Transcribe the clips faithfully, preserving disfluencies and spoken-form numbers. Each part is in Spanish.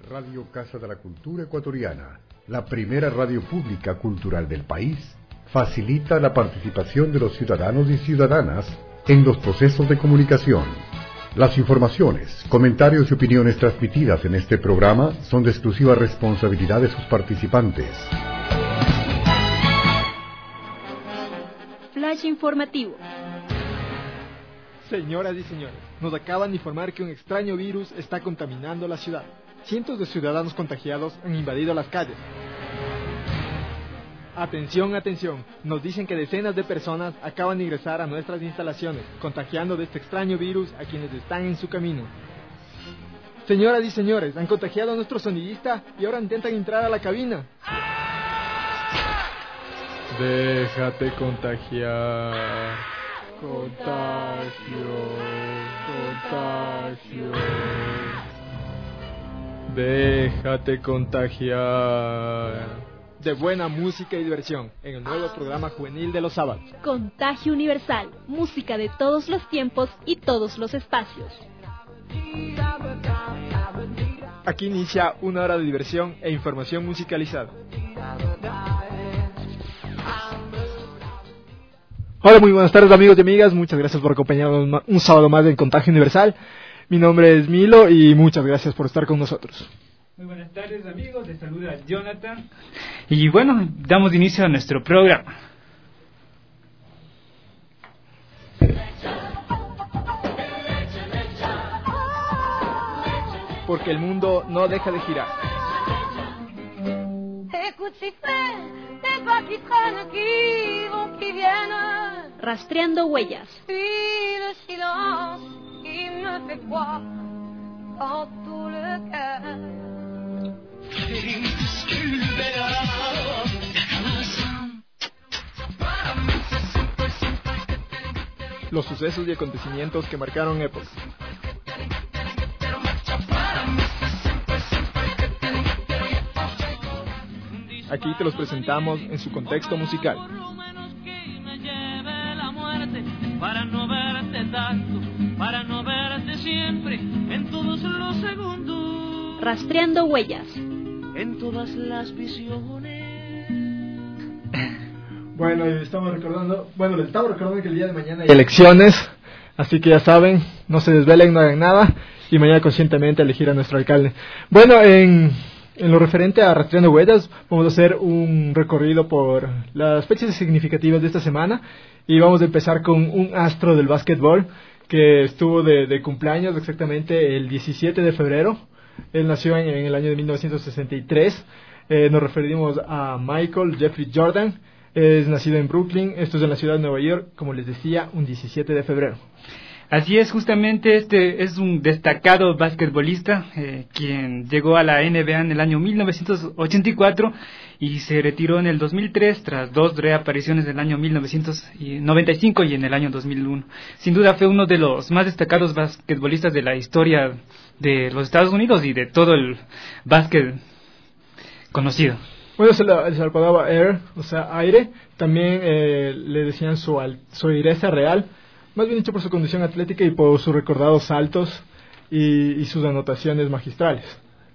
Radio Casa de la Cultura Ecuatoriana, la primera radio pública cultural del país, facilita la participación de los ciudadanos y ciudadanas en los procesos de comunicación. Las informaciones, comentarios y opiniones transmitidas en este programa son de exclusiva responsabilidad de sus participantes. Flash informativo. Señoras y señores, nos acaban de informar que un extraño virus está contaminando la ciudad. Cientos de ciudadanos contagiados han invadido las calles. Atención, atención, nos dicen que decenas de personas acaban de ingresar a nuestras instalaciones, contagiando de este extraño virus a quienes están en su camino. Señoras y señores, han contagiado a nuestro sonidista y ahora intentan entrar a la cabina. Déjate contagiar. Contagio, contagio. Déjate contagiar. De buena música y diversión en el nuevo programa juvenil de los sábados. Contagio Universal, música de todos los tiempos y todos los espacios. Aquí inicia una hora de diversión e información musicalizada. Hola, muy buenas tardes amigos y amigas, muchas gracias por acompañarnos un sábado más en Contagio Universal. Mi nombre es Milo y muchas gracias por estar con nosotros. Muy buenas tardes amigos, les saluda Jonathan y bueno, damos inicio a nuestro programa. Porque el mundo no deja de girar. Rastreando huellas. Los sucesos y acontecimientos que marcaron épocas. Aquí te los presentamos en su contexto musical. Para no verte tanto, para no verte siempre, en todos los segundos. Rastreando huellas. En todas las visiones. Bueno, estamos recordando, bueno, les estamos recordando que el día de mañana hay elecciones, así que ya saben, no se desvelen, no hagan nada, y mañana conscientemente elegir a nuestro alcalde. Bueno, en, en lo referente a Rastreando Huellas, vamos a hacer un recorrido por las fechas significativas de esta semana, y vamos a empezar con un astro del básquetbol que estuvo de, de cumpleaños exactamente el diecisiete de febrero. Él nació en, en el año de mil novecientos sesenta y tres. Eh, nos referimos a Michael Jeffrey Jordan. Es nacido en Brooklyn. Esto es en la ciudad de Nueva York, como les decía, un diecisiete de febrero. Así es, justamente este es un destacado basquetbolista eh, quien llegó a la N B A en el año mil novecientos ochenta y cuatro y se retiró en el dos mil tres tras dos reapariciones del año mil novecientos noventa y cinco y en el año dos mil uno. Sin duda fue uno de los más destacados basquetbolistas de la historia de los Estados Unidos y de todo el básquet conocido. Bueno, se le, se le apodaba Air, o sea, aire. También eh, le decían su, al, su aireza real. Más bien dicho por su condición atlética y por sus recordados saltos y, y sus anotaciones magistrales.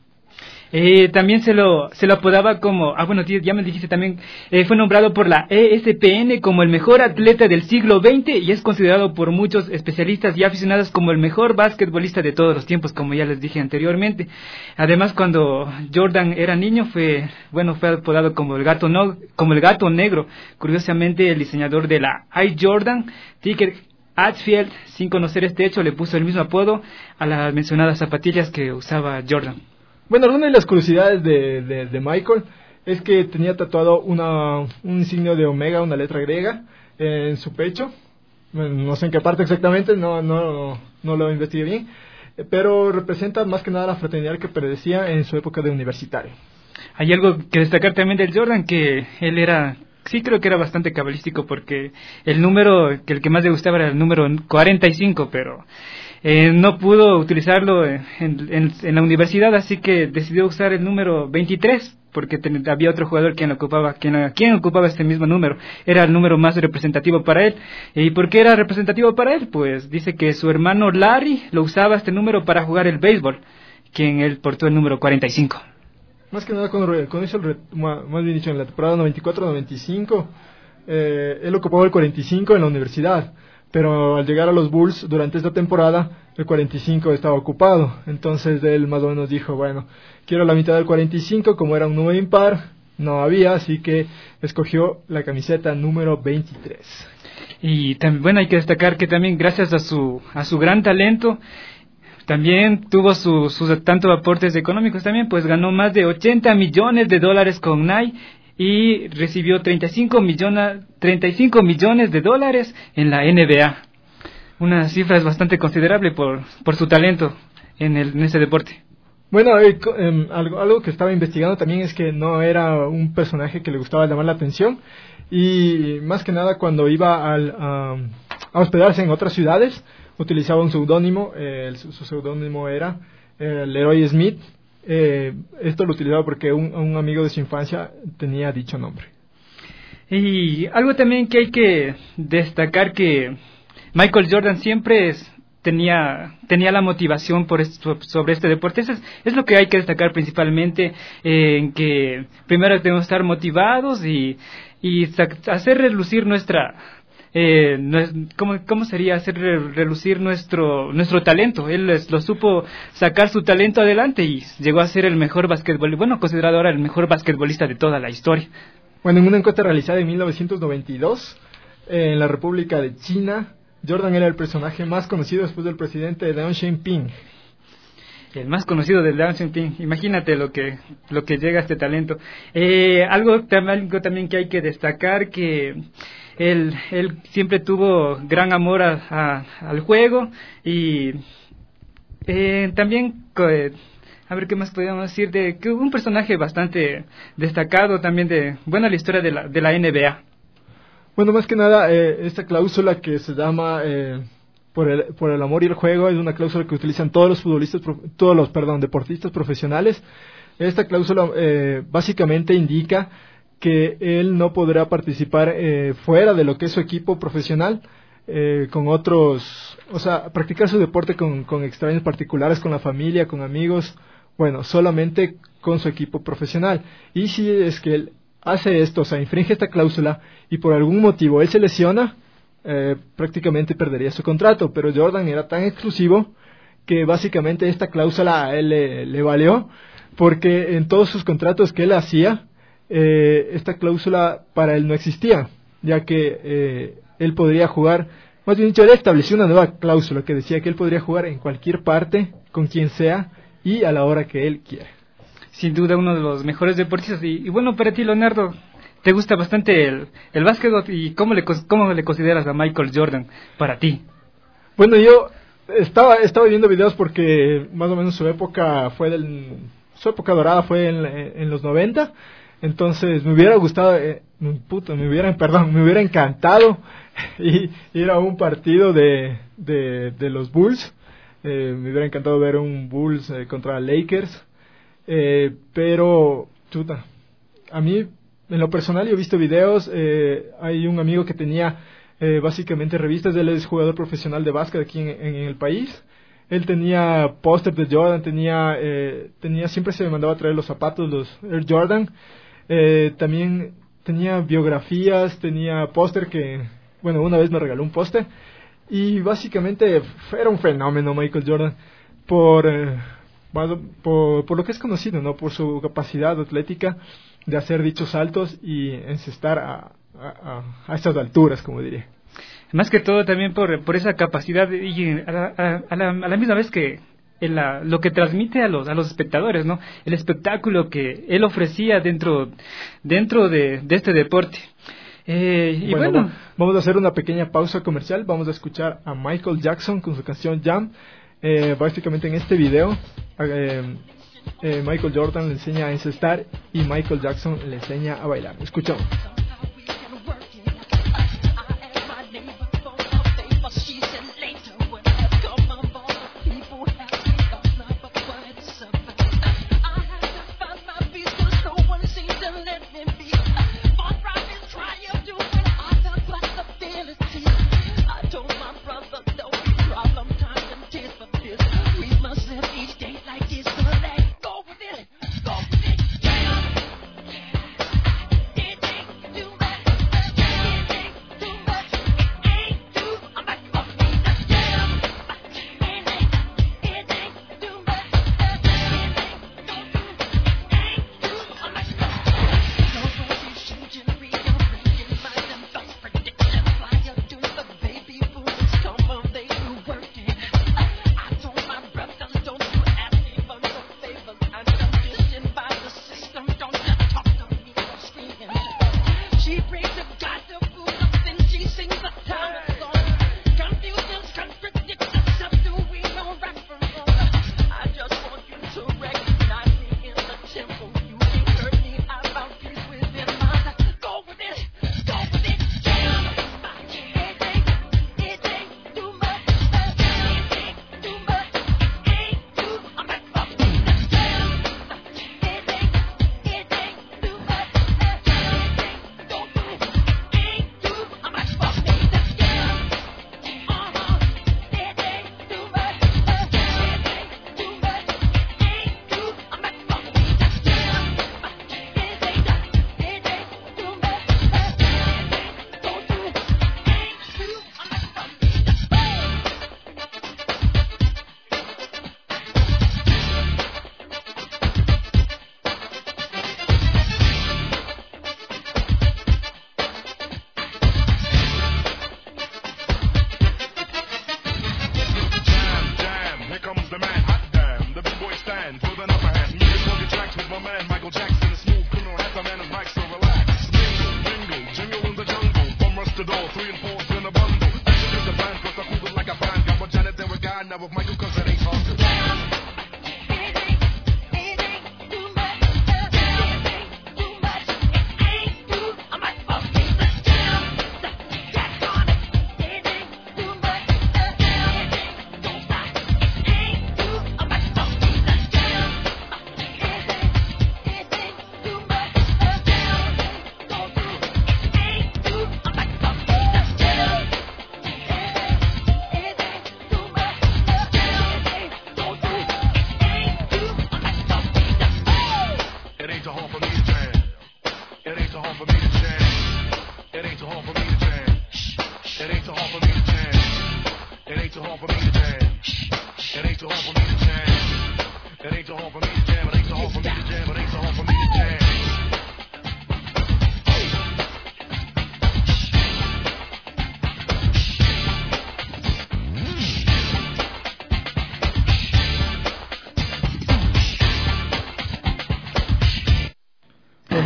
Eh, también se lo se lo apodaba como, ah bueno, ya me dijiste también, eh, fue nombrado por la E S P N como el mejor atleta del siglo veinte y es considerado por muchos especialistas y aficionados como el mejor basquetbolista de todos los tiempos, como ya les dije anteriormente. Además, cuando Jordan era niño fue, bueno, fue apodado como el gato no, como el gato negro. Curiosamente, el diseñador de la Air Jordan, Ticker Hatfield, sin conocer este hecho, le puso el mismo apodo a las mencionadas zapatillas que usaba Jordan. Bueno, alguna de las curiosidades de, de, de Michael es que tenía tatuado una, un insignia de omega, una letra griega, en su pecho. Bueno, no sé en qué parte exactamente, no, no, no lo investigué bien, pero representa más que nada la fraternidad que predecía en su época de universitario. Hay algo que destacar también del Jordan, que él era... Sí, creo que era bastante cabalístico porque el número que el que más le gustaba era el número cuarenta y cinco, pero eh, no pudo utilizarlo en, en, en la universidad, así que decidió usar el número veintitrés porque ten, había otro jugador quien ocupaba quien, quien ocupaba este mismo número. Era el número más representativo para él. ¿Y por qué era representativo para él? Pues dice que su hermano Larry lo usaba este número para jugar el béisbol, quien él portó el número cuarenta y cinco. Más que nada, cuando, cuando hizo el re, más bien dicho, en la temporada noventa y cuatro noventa y cinco, eh, él ocupaba el cuarenta y cinco en la universidad, pero al llegar a los Bulls durante esta temporada, el cuarenta y cinco estaba ocupado. Entonces él más o menos dijo, bueno, quiero la mitad del cuarenta y cinco, como era un número impar, no había, así que escogió la camiseta número veintitrés. Y también, bueno, hay que destacar que también gracias a su a su gran talento, también tuvo sus su, tantos aportes económicos también, pues ganó más de ochenta millones de dólares con Nike y recibió treinta y cinco millones, treinta y cinco millones de dólares en la N B A. Una cifra es bastante considerable por, por su talento en, el, en ese deporte. Bueno, eh, eh, algo, algo que estaba investigando también es que no era un personaje que le gustaba llamar la atención, y más que nada cuando iba al, a, a hospedarse en otras ciudades utilizaba un seudónimo. Eh, su, su seudónimo era eh, Leroy Smith. Eh, esto lo utilizaba porque un, un amigo de su infancia tenía dicho nombre. Y algo también que hay que destacar, que Michael Jordan siempre es, tenía tenía la motivación por esto, sobre este deporte. Eso es, es lo que hay que destacar principalmente, eh, en que primero tenemos que estar motivados y, y hacer relucir nuestra... Eh, no es, ¿cómo, ¿Cómo sería hacer relucir nuestro nuestro talento? Él es, lo supo sacar su talento adelante y llegó a ser el mejor basquetbolista, bueno, considerado ahora el mejor basquetbolista de toda la historia. Bueno, en una encuesta realizada en mil novecientos noventa y dos, eh, en la República de China, Jordan era el personaje más conocido después del presidente Deng Xiaoping. El más conocido del Deng Xiaoping. Imagínate lo que lo que llega a este talento. Eh, algo, algo también que hay que destacar, que Él, él siempre tuvo gran amor a, a, al juego y eh, también, eh, a ver qué más podríamos decir, de que un personaje bastante destacado también de, bueno, la historia de la, de la N B A. Bueno, más que nada, eh, esta cláusula que se llama eh, por, el, por el amor y el juego es una cláusula que utilizan todos los futbolistas, todos los, perdón, deportistas profesionales. Esta cláusula eh, básicamente indica que él no podrá participar eh, fuera de lo que es su equipo profesional, eh, con otros, o sea, practicar su deporte con, con extraños particulares, con la familia, con amigos, bueno, solamente con su equipo profesional. Y si es que él hace esto, o sea, infringe esta cláusula y por algún motivo él se lesiona, eh, prácticamente perdería su contrato. Pero Jordan era tan exclusivo que básicamente esta cláusula a él le, le valió, porque en todos sus contratos que él hacía, Eh, esta cláusula para él no existía, ya que eh, él podría jugar, más bien dicho, él estableció una nueva cláusula que decía que él podría jugar en cualquier parte, con quien sea y a la hora que él quiera. Sin duda uno de los mejores deportistas. Y, y bueno, para ti, Leonardo, ¿te gusta bastante el, el básquetbol y cómo le, cómo le consideras a Michael Jordan para ti? Bueno, yo estaba, estaba viendo videos porque más o menos su época fue del, su época dorada fue en, en los noventa. Entonces me hubiera gustado, eh, puto, me hubiera, perdón, me hubiera encantado y, ir a un partido de, de, de los Bulls. Eh, me hubiera encantado ver un Bulls eh, contra Lakers, eh, pero, chuta, a mí, en lo personal, yo he visto videos. Eh, hay un amigo que tenía eh, básicamente revistas. Él es jugador profesional de básquet aquí en, en, en el país. Él tenía póster de Jordan, tenía, eh, tenía, siempre se me mandaba a traer los zapatos, los Air Jordan. Eh, también tenía biografías, tenía póster que, bueno, una vez me regaló un póster, y básicamente era un fenómeno Michael Jordan por, eh, por, por lo que es conocido, ¿no? Por su capacidad atlética de hacer dichos saltos y encestar a, a, a estas alturas, como diría. Más que todo también por, por esa capacidad y a la, a, a la, a la misma vez que en la, lo que transmite a los a los espectadores, ¿no? El espectáculo que él ofrecía dentro dentro de, de este deporte. Eh, y bueno, bueno, vamos a hacer una pequeña pausa comercial. Vamos a escuchar a Michael Jackson con su canción Jam. Eh, básicamente en este video eh, eh, Michael Jordan le enseña a encestar y Michael Jackson le enseña a bailar. Escuchamos. Each day like this.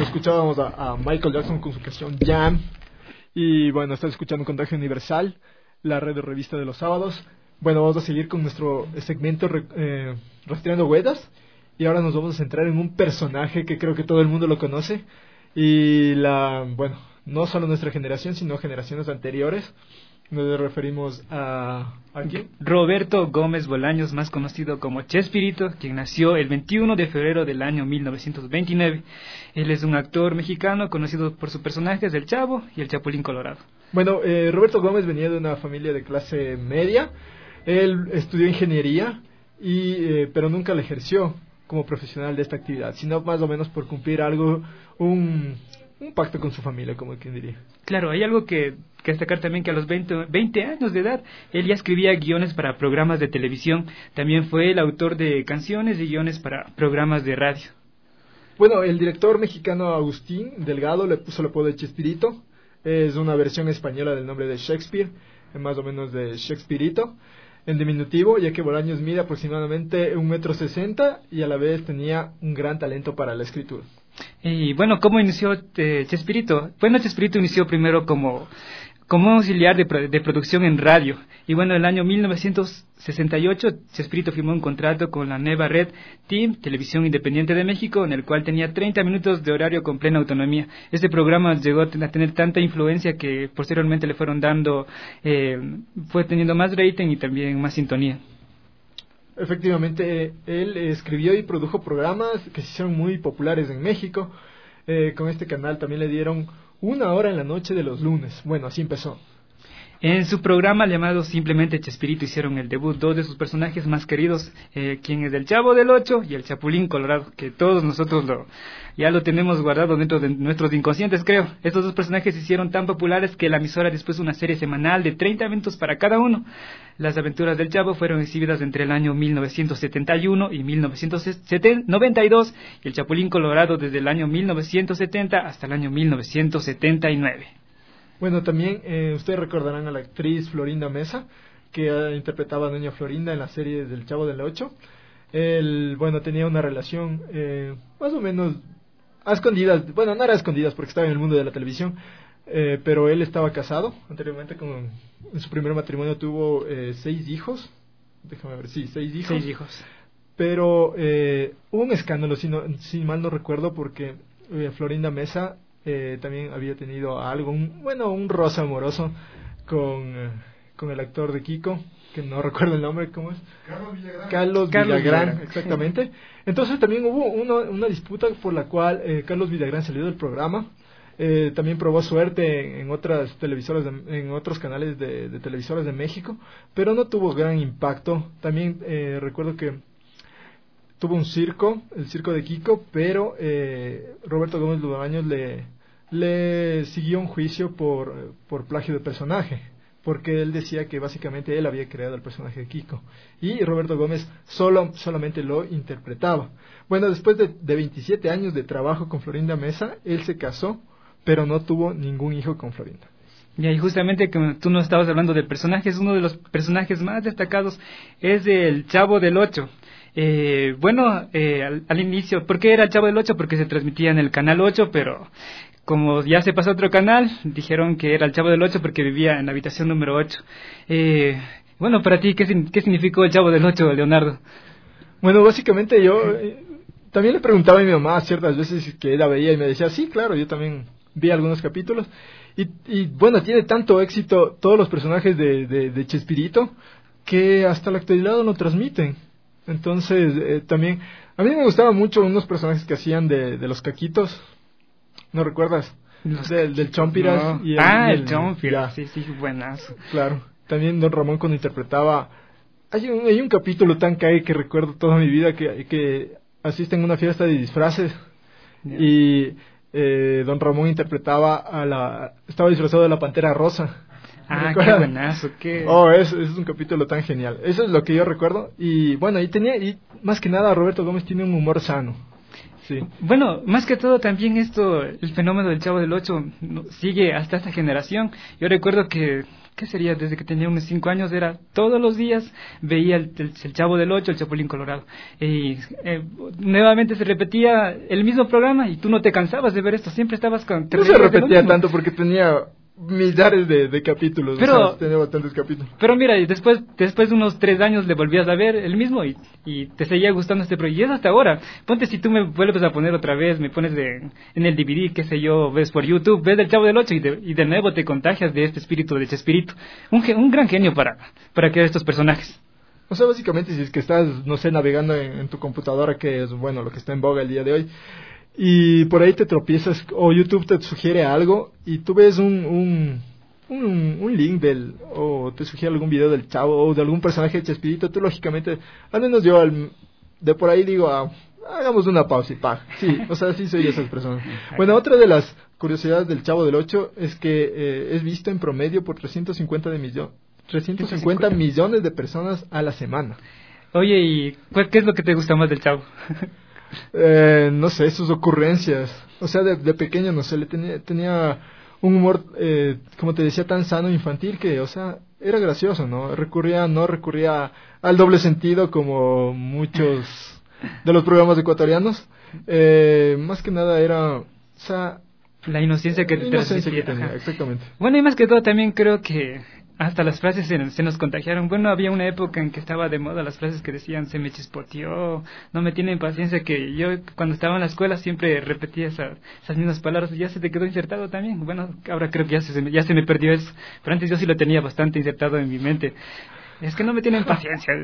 escuchábamos a, a Michael Jackson con su canción Jam. Y bueno, estás escuchando Contagio Universal, la red de revista de los sábados. Bueno, vamos a seguir con nuestro segmento eh, Rastreando Huellas. Y ahora nos vamos a centrar en un personaje que creo que todo el mundo lo conoce. Y la, bueno, no solo nuestra generación, sino generaciones anteriores. Nos referimos a... ¿a quién? Roberto Gómez Bolaños, más conocido como Chespirito, quien nació el veintiuno de febrero del año mil novecientos veintinueve. Él es un actor mexicano conocido por sus personajes El Chavo y El Chapulín Colorado. Bueno, eh, Roberto Gómez venía de una familia de clase media. Él estudió ingeniería, y eh, pero nunca la ejerció como profesional de esta actividad, sino más o menos por cumplir algo, un, un pacto con su familia, como quien diría. Claro, hay algo que, que destacar también, que a los veinte, veinte años de edad, él ya escribía guiones para programas de televisión. También fue el autor de canciones y guiones para programas de radio. Bueno, el director mexicano Agustín Delgado le puso el apodo de Chespirito. Es una versión española del nombre de Shakespeare, más o menos de Shakespearito, en diminutivo, ya que Bolaños mide aproximadamente un metro sesenta y a la vez tenía un gran talento para la escritura. Y bueno, ¿cómo inició eh, Chespirito? Bueno, Chespirito inició primero como, como auxiliar de, de producción en radio. Y bueno, en el año mil novecientos sesenta y ocho, Chespirito firmó un contrato con la nueva red T I M, Televisión Independiente de México, en el cual tenía treinta minutos de horario con plena autonomía. Este programa llegó a tener tanta influencia que posteriormente le fueron dando, eh, fue teniendo más rating y también más sintonía. Efectivamente, él escribió y produjo programas que se hicieron muy populares en México. Eh, con este canal también le dieron una hora en la noche de los lunes. Bueno, así empezó. En su programa llamado simplemente Chespirito hicieron el debut dos de sus personajes más queridos, eh, quien es el Chavo del Ocho y el Chapulín Colorado, que todos nosotros lo, ya lo tenemos guardado dentro de nuestros inconscientes, creo. Estos dos personajes se hicieron tan populares que la emisora dispuso una serie semanal de treinta minutos para cada uno. Las aventuras del Chavo fueron exhibidas entre el año mil novecientos setenta y uno y mil novecientos noventa y dos, y el Chapulín Colorado desde el año mil novecientos setenta hasta el año mil novecientos setenta y nueve. Bueno, también eh, ustedes recordarán a la actriz Florinda Mesa, que uh, interpretaba a Doña Florinda en la serie del Chavo del Ocho. Él, bueno, tenía una relación eh, más o menos a escondidas, bueno, no era a escondidas porque estaba en el mundo de la televisión, eh, pero él estaba casado anteriormente, con, en su primer matrimonio tuvo eh, seis hijos, déjame ver, sí, seis hijos. Seis hijos. Pero eh, hubo un escándalo, si, no, si mal no recuerdo, porque eh, Florinda Mesa Eh, también había tenido algo, un, bueno, un roce amoroso con, eh, con el actor de Kiko, que no recuerdo el nombre, ¿cómo es? Carlos Villagrán. Carlos, Carlos Villagrán, Villagrán, exactamente. Entonces también hubo uno, una disputa por la cual eh, Carlos Villagrán salió del programa. Eh, también probó suerte en, en otras televisoras, de, en otros canales de, de televisoras de México, pero no tuvo gran impacto. También eh, recuerdo que tuvo un circo, el circo de Kiko, pero eh, Roberto Gómez Bolaños le, le siguió un juicio por, por plagio de personaje, porque él decía que básicamente él había creado el personaje de Kiko, y Roberto Gómez solo, solamente lo interpretaba. Bueno, después de, de veintisiete años de trabajo con Florinda Mesa, él se casó, pero no tuvo ningún hijo con Florinda. Y ahí justamente que tú nos estabas hablando de personajes, uno de los personajes más destacados es el Chavo del Ocho. Eh, bueno, eh, al, al inicio, ¿por qué era el Chavo del Ocho? Porque se transmitía en el Canal ocho, pero como ya se pasó a otro canal, dijeron que era el Chavo del Ocho porque vivía en la habitación número ocho. Eh, bueno, para ti, ¿qué, ¿qué significó el Chavo del Ocho, Leonardo? Bueno, básicamente yo eh, también le preguntaba a mi mamá ciertas veces que ella veía y me decía, sí, claro, yo también vi algunos capítulos. Y, y bueno, tiene tanto éxito todos los personajes de, de, de Chespirito que hasta la actualidad lo transmiten. Entonces, eh, también, a mí me gustaban mucho unos personajes que hacían de, de los caquitos, ¿no recuerdas? Los del, del Chompiras. No. Y el, ah, y el, el Chompiras, sí, sí, buenazo. Claro, también Don Ramón cuando interpretaba, hay un, hay un capítulo tan cae que recuerdo toda mi vida, que, que asisten a una fiesta de disfraces, yeah. y eh, Don Ramón interpretaba a la, estaba disfrazado de la Pantera Rosa. Ah, qué buenazo, qué... Oh, es, es un capítulo tan genial. Eso es lo que yo recuerdo. Y bueno, y tenía, y más que nada Roberto Gómez tiene un humor sano. Sí. Bueno, más que todo también esto, el fenómeno del Chavo del Ocho sigue hasta esta generación. Yo recuerdo que ¿qué sería? Desde que tenía unos cinco años, era todos los días veía el, el, el Chavo del Ocho, el Chapulín Colorado. Y eh, nuevamente se repetía el mismo programa y tú no te cansabas de ver esto, siempre estabas con... No se repetía tanto porque tenía millares de, de capítulos, pero, o sea, tenía bastantes capítulos. Pero mira, y después, después de unos tres años le volvías a ver el mismo y, y te seguía gustando este proyecto. Y es hasta ahora. Ponte, si tú me vuelves a poner otra vez, me pones de, en el D V D, qué sé yo, ves por YouTube, ves el Chavo del Ocho y de, y de nuevo te contagias de este espíritu, de Chespirito. Un, un gran genio para, para crear estos personajes. O sea, básicamente si es que estás, no sé, navegando en, en tu computadora, que es, bueno, lo que está en boga el día de hoy, y por ahí te tropiezas o YouTube te sugiere algo y tú ves un un, un, un link del o te sugiere algún video del Chavo o de algún personaje de Chespirito, tú lógicamente, al menos yo al, de por ahí digo, ah, hagamos una pausa y pa, sí, o sea, sí soy de esas personas. Bueno, otra de las curiosidades del Chavo del Ocho es que eh, es visto en promedio por trescientos cincuenta de millón, trescientos cincuenta millones de personas a la semana. Oye, ¿y qué es lo que te gusta más del Chavo? Eh, no sé, sus ocurrencias. O sea, de, de pequeño, no sé, le tenía, tenía un humor, eh, como te decía, tan sano, infantil, que, o sea, era gracioso, ¿no? Recurría, no recurría al doble sentido como muchos de los programas ecuatorianos. Eh, más que nada era, o sea... La inocencia que te inocencia que tenía, exactamente. Bueno, y más que todo también creo que hasta las frases se, se nos contagiaron. Bueno, había una época en que estaba de moda las frases que decían, se me chispoteó, no me tienen paciencia, que yo cuando estaba en la escuela siempre repetía esa, esas mismas palabras y ya se te quedó insertado también. Bueno, ahora creo que ya se, ya se me perdió eso, pero antes yo sí lo tenía bastante insertado en mi mente. Es que no me tienen paciencia.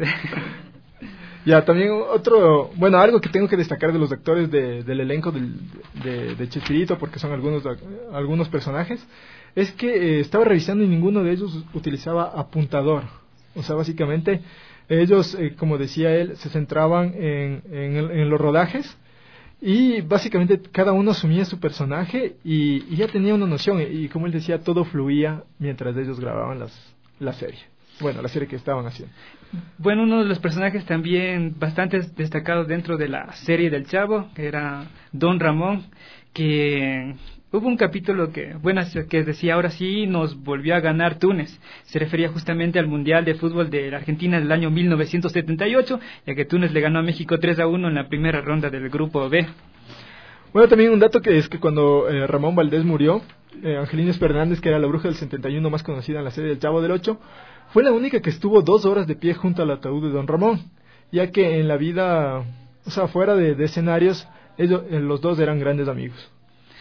Ya, también otro, bueno, algo que tengo que destacar de los actores de, del elenco del, de, de Chespirito, porque son algunos, algunos personajes, es que eh, estaba revisando y ninguno de ellos utilizaba apuntador. O sea, básicamente ellos, eh, como decía él, se centraban en, en, el, en los rodajes y básicamente cada uno asumía su personaje y, y ya tenía una noción y, como él decía, todo fluía mientras ellos grababan las, la serie. Bueno, la serie que estaban haciendo. Bueno, uno de los personajes también bastante destacados dentro de la serie del Chavo, que era Don Ramón, que hubo un capítulo que, bueno, que decía, ahora sí nos volvió a ganar Túnez. Se refería justamente al Mundial de Fútbol de la Argentina del año mil novecientos setenta y ocho, ya que Túnez le ganó a México tres a uno en la primera ronda del Grupo B. Bueno, también un dato que es que cuando eh, Ramón Valdés murió, eh, Angelina Fernández, que era la bruja del setenta y uno más conocida en la serie del Chavo del Ocho, fue la única que estuvo dos horas de pie junto al ataúd de Don Ramón, ya que en la vida, o sea, fuera de, de escenarios, ellos, eh, los dos eran grandes amigos.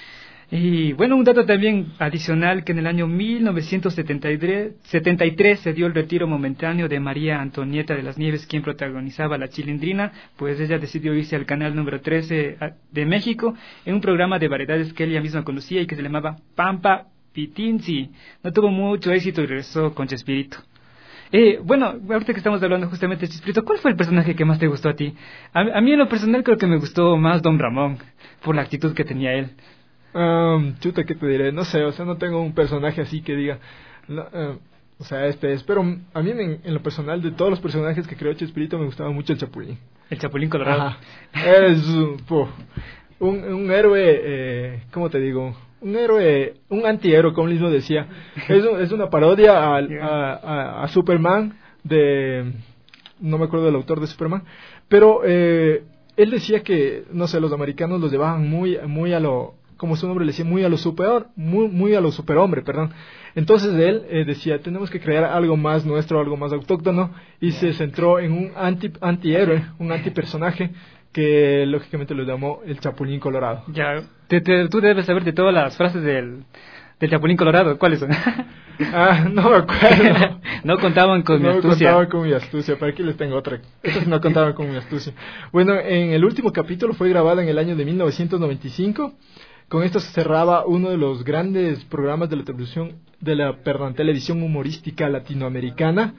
Y bueno, un dato también adicional, que en el año mil novecientos setenta y tres se dio el retiro momentáneo de María Antonieta de las Nieves, quien protagonizaba La Chilindrina, pues ella decidió irse al canal número trece de México en un programa de variedades que ella misma conducía y que se llamaba Pampa Pitinzi. No tuvo mucho éxito y regresó con Chespirito. Eh, bueno, ahorita que estamos hablando justamente de Chespirito, ¿cuál fue el personaje que más te gustó a ti? A, a mí en lo personal creo que me gustó más Don Ramón, por la actitud que tenía él. Um, chuta, ¿qué te diré? No sé, o sea, no tengo un personaje así que diga, no, uh, o sea, este es, pero a mí en, en lo personal, de todos los personajes que creó Chespirito, me gustaba mucho el Chapulín. El Chapulín Colorado. Ajá. Es uh, puf, un, un héroe, eh, ¿cómo te digo? Un héroe, un antihéroe, como él mismo decía. Es, es una parodia a, a, a, a Superman, de, no me acuerdo del autor de Superman, pero eh, él decía que, no sé, los americanos los llevaban muy, muy a lo, como su nombre le decía, muy a lo superior, muy, muy a lo superhombre, perdón. Entonces él eh, decía, tenemos que crear algo más nuestro, algo más autóctono, y se centró en un anti, antihéroe, un antipersonaje, que lógicamente lo llamó el Chapulín Colorado. Ya, te, te, tú debes saber de todas las frases del, del Chapulín Colorado, ¿cuáles son? Ah, no me acuerdo. No contaban con no mi astucia. No contaban con mi astucia, pero aquí les tengo otra. Estos no contaban con mi astucia. Bueno, en el último capítulo fue grabado en el año de mil novecientos noventa y cinco. Con esto se cerraba uno de los grandes programas de la televisión, de la, perdón, televisión humorística latinoamericana.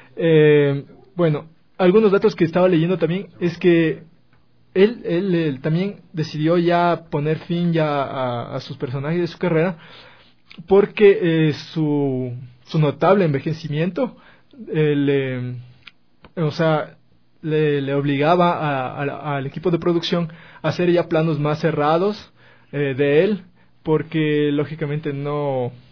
Eh, bueno, algunos datos que estaba leyendo también es que Él, él, él también decidió ya poner fin ya a, a sus personajes de su carrera porque eh, su, su notable envejecimiento eh, le, o sea, le, le obligaba a, a, al equipo de producción a hacer ya planos más cerrados eh, de él, porque lógicamente no,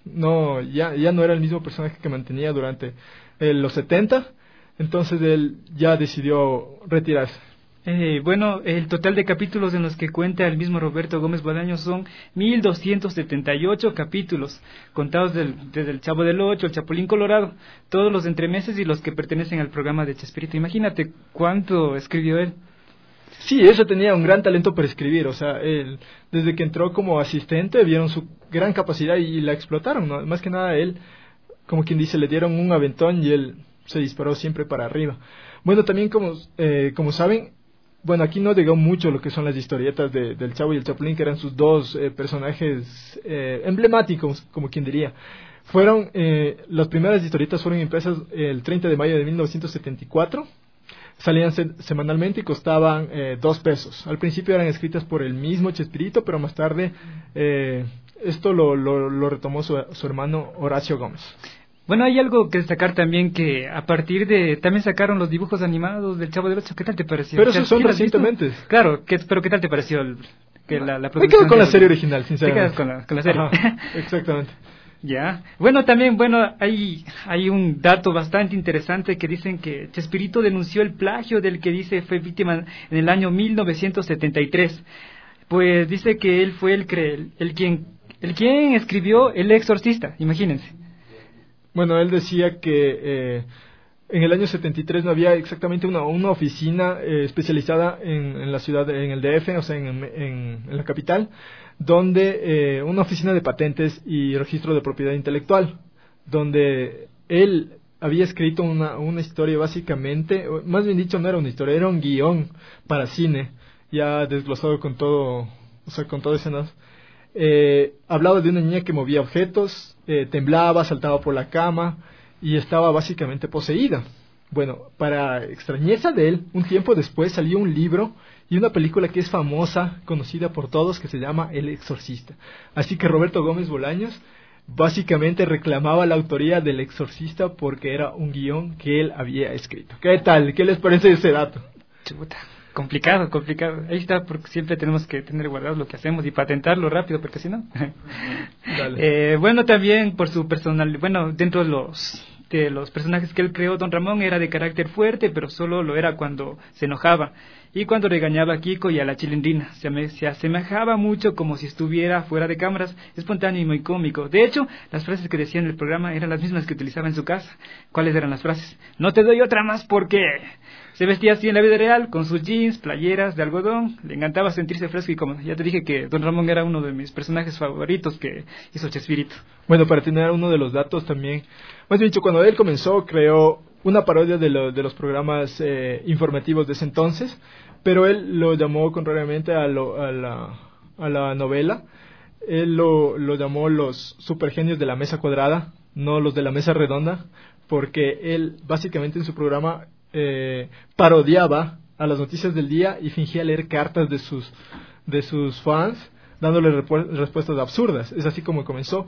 no ya ya no era el mismo personaje que mantenía durante eh, los setenta, entonces él ya decidió retirarse. Eh, bueno, el total de capítulos en los que cuenta el mismo Roberto Gómez Bolaños son mil doscientos setenta y ocho capítulos, contados del, desde el Chavo del Ocho, el Chapulín Colorado, todos los entremeses y los que pertenecen al programa de Chespirito. Imagínate cuánto escribió él. Sí, eso tenía un gran talento para escribir, o sea, él, desde que entró como asistente vieron su gran capacidad y la explotaron, ¿no? Más que nada él, como quien dice, le dieron un aventón y él se disparó siempre para arriba. Bueno, también como, eh, como saben, bueno, aquí no llegó mucho lo que son las historietas de, del Chavo y el Chapulín, que eran sus dos eh, personajes eh, emblemáticos, como quien diría. Fueron, eh, las primeras historietas fueron impresas el treinta de mayo de mil novecientos setenta y cuatro, salían se semanalmente y costaban eh, dos pesos. Al principio eran escritas por el mismo Chespirito, pero más tarde eh, esto lo, lo, lo retomó su, su hermano Horacio Gómez. Bueno, hay algo que destacar también, que a partir de... También sacaron los dibujos animados del Chavo del Ocho. ¿Qué tal te pareció? Pero esos son recientemente. Claro, ¿qué, pero ¿qué tal te pareció el, que la, la Me quedo con la serie original, sinceramente. Te quedas con la, con la serie. Ajá, exactamente. Ya. Bueno, también, bueno, hay, hay un dato bastante interesante que dicen que Chespirito denunció el plagio del que dice fue víctima en el año mil novecientos setenta y tres. Pues dice que él fue el, el, el, quien, el quien escribió El Exorcista, imagínense. Bueno, él decía que eh, en el año setenta y tres no había exactamente una, una oficina eh, especializada en, en la ciudad, en el D F, o sea, en, en, en la capital, donde eh, una oficina de patentes y registro de propiedad intelectual, donde él había escrito una, una historia básicamente, más bien dicho, no era una historia, era un guión para cine, ya desglosado con todo, o sea, con todas escenas. Eh, hablaba de una niña que movía objetos, eh, temblaba, saltaba por la cama y estaba básicamente poseída. Bueno, para extrañeza de él, un tiempo después salió un libro y una película que es famosa, conocida por todos, que se llama El Exorcista. Así que Roberto Gómez Bolaños básicamente reclamaba la autoría del Exorcista porque era un guión que él había escrito. ¿Qué tal? ¿Qué les parece ese dato? Chuta. Complicado, complicado. Ahí está, porque siempre tenemos que tener guardado lo que hacemos y patentarlo rápido, porque si no... eh, bueno, también por su personalidad, bueno, dentro de los, de los personajes que él creó, Don Ramón era de carácter fuerte, pero solo lo era cuando se enojaba. Y cuando regañaba a Kiko y a la Chilindrina, se, ame, se asemejaba mucho como si estuviera fuera de cámaras, espontáneo y muy cómico. De hecho, las frases que decía en el programa eran las mismas que utilizaba en su casa. ¿Cuáles eran las frases? No te doy otra más porque... Se vestía así en la vida real, con sus jeans, playeras de algodón, le encantaba sentirse fresco y como ya te dije que Don Ramón era uno de mis personajes favoritos que hizo Chespirito. Bueno, para tener uno de los datos también, más bien dicho, cuando él comenzó creó una parodia de, lo, de los programas eh, informativos de ese entonces, pero él lo llamó contrariamente a, lo, a, la, a la novela, él lo, lo llamó los supergenios de la mesa cuadrada, no los de la mesa redonda, porque él básicamente en su programa... Eh, parodiaba a las noticias del día y fingía leer cartas de sus de sus fans dándole repu- respuestas absurdas. Es así como comenzó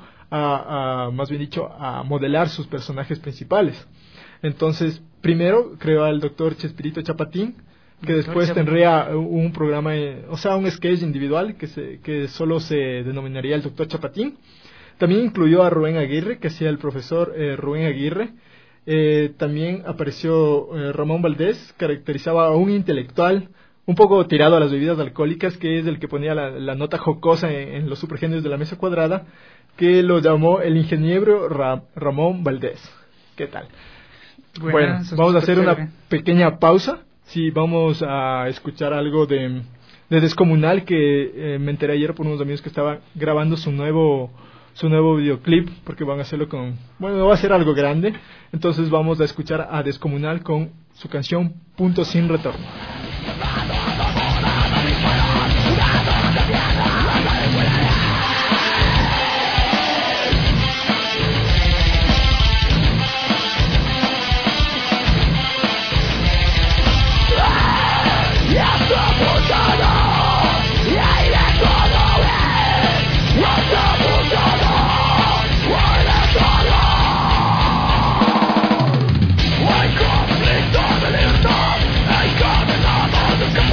a, a, más bien dicho, a modelar sus personajes principales. Entonces, primero creó al doctor Chespirito Chapatín, que después tendría un programa, eh, o sea, un sketch individual que se, que solo se denominaría el doctor Chapatín. También incluyó a Rubén Aguirre, que hacía el profesor eh, Rubén Aguirre. Eh, también apareció eh, Ramón Valdés, caracterizaba a un intelectual un poco tirado a las bebidas alcohólicas, que es el que ponía la, la nota jocosa en, en los supergenios de la mesa cuadrada, que lo llamó el ingeniero Ra- Ramón Valdés. ¿Qué tal? Buena, bueno, vamos a hacer una pequeña pausa. Sí, vamos a escuchar algo de, de Descomunal, que eh, me enteré ayer por unos amigos que estaban grabando su nuevo... su nuevo videoclip, porque van a hacerlo con... Bueno, va a ser algo grande. Entonces vamos a escuchar a Descomunal con su canción Punto Sin Retorno. Hay conflicto de libertad, hay condenado de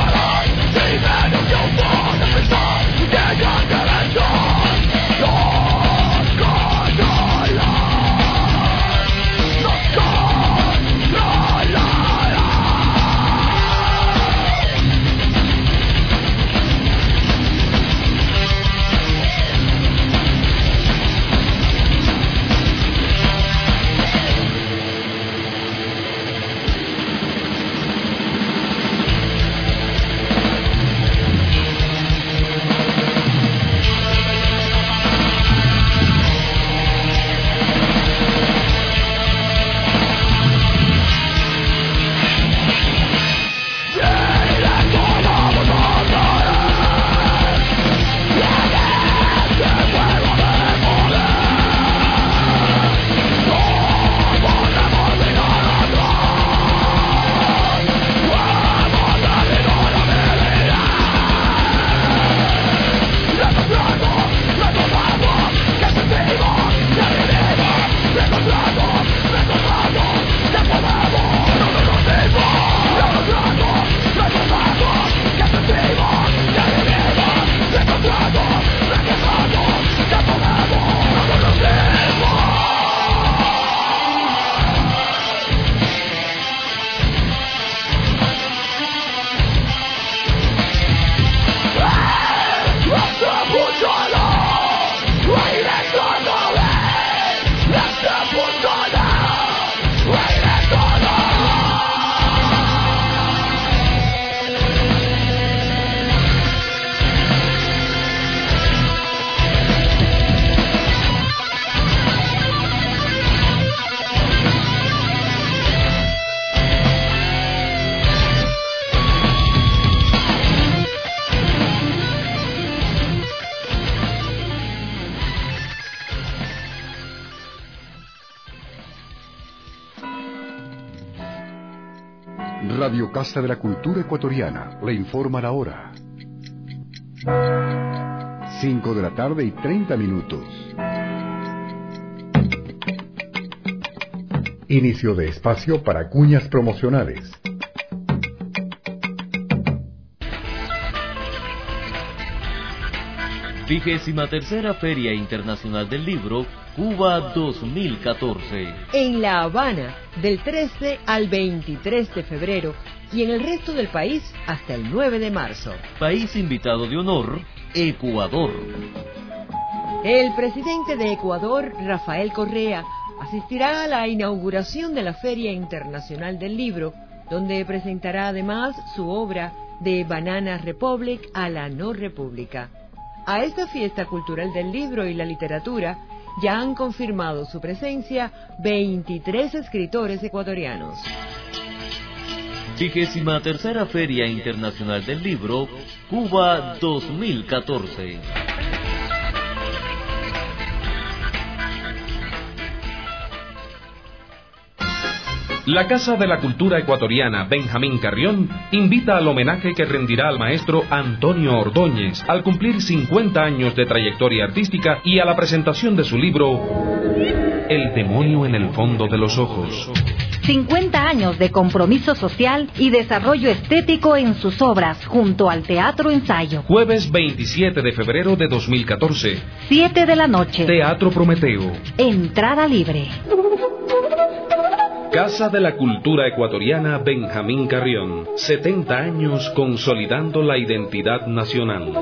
Radio Casa de la Cultura Ecuatoriana le informa la hora. cinco de la tarde y treinta minutos. Inicio de espacio para cuñas promocionales. Vigésima tercera Feria Internacional del Libro, Cuba dos mil catorce. En La Habana, del trece al veintitrés de febrero, y en el resto del país hasta el nueve de marzo. País invitado de honor, Ecuador. El presidente de Ecuador, Rafael Correa, asistirá a la inauguración de la Feria Internacional del Libro, donde presentará además su obra de Banana Republic a la no república. A esta fiesta cultural del libro y la literatura ya han confirmado su presencia veintitrés escritores ecuatorianos. Vigésima tercera Feria Internacional del Libro, Cuba dos mil catorce. La Casa de la Cultura Ecuatoriana Benjamín Carrión invita al homenaje que rendirá al maestro Antonio Ordóñez al cumplir cincuenta años de trayectoria artística y a la presentación de su libro El demonio en el fondo de los ojos. cincuenta años de compromiso social y desarrollo estético en sus obras junto al Teatro Ensayo. Jueves veintisiete de febrero de dos mil catorce. siete de la noche. Teatro Prometeo. Entrada libre. Casa de la Cultura Ecuatoriana Benjamín Carrión. setenta años consolidando la identidad nacional.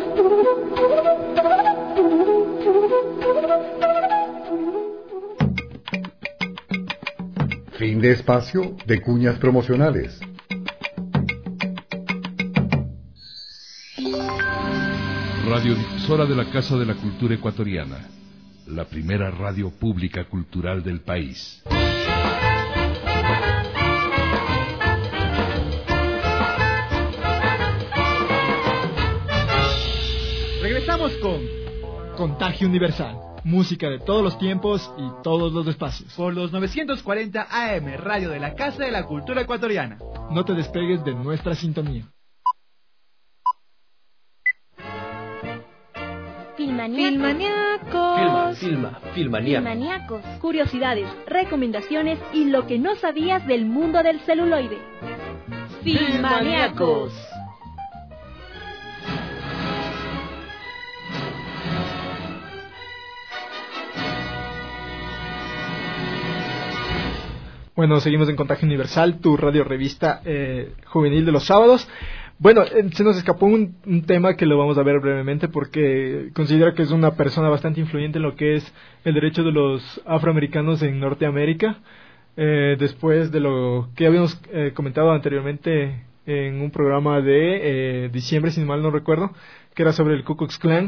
Fin de espacio de cuñas promocionales. Radiodifusora de la Casa de la Cultura Ecuatoriana, la primera radio pública cultural del país. Regresamos con Contagio Universal, música de todos los tiempos y todos los espacios. Por los novecientos cuarenta A M, radio de la Casa de la Cultura Ecuatoriana. No te despegues de nuestra sintonía. Filmaníacos. Filmaníacos. Filma, filma, filmaníacos. Filmaníacos. Curiosidades, recomendaciones y lo que no sabías del mundo del celuloide. Filmaníacos. Bueno, seguimos en Contagio Universal, tu radio revista eh, juvenil de los sábados. Bueno, eh, se nos escapó un, un tema que lo vamos a ver brevemente porque considero que es una persona bastante influyente en lo que es el derecho de los afroamericanos en Norteamérica. Eh, después de lo que habíamos eh, comentado anteriormente en un programa de eh, diciembre, si mal no recuerdo, que era sobre el Ku Klux Klan.